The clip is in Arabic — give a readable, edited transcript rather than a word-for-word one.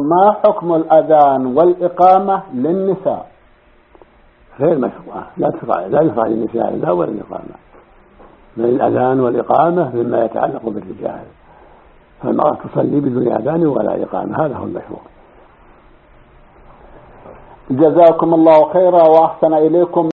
ما حكم الأذان والإقامة للنساء؟ غير مشروعة، لا يشرع للنساء الأذان ولا الإقامة، بل الأذان والإقامة مما يتعلق بالرجال، فالمرأة تصلي بدون أذان ولا إقامة، هذا هو المشروع. جزاكم الله خيرا وأحسن إليكم.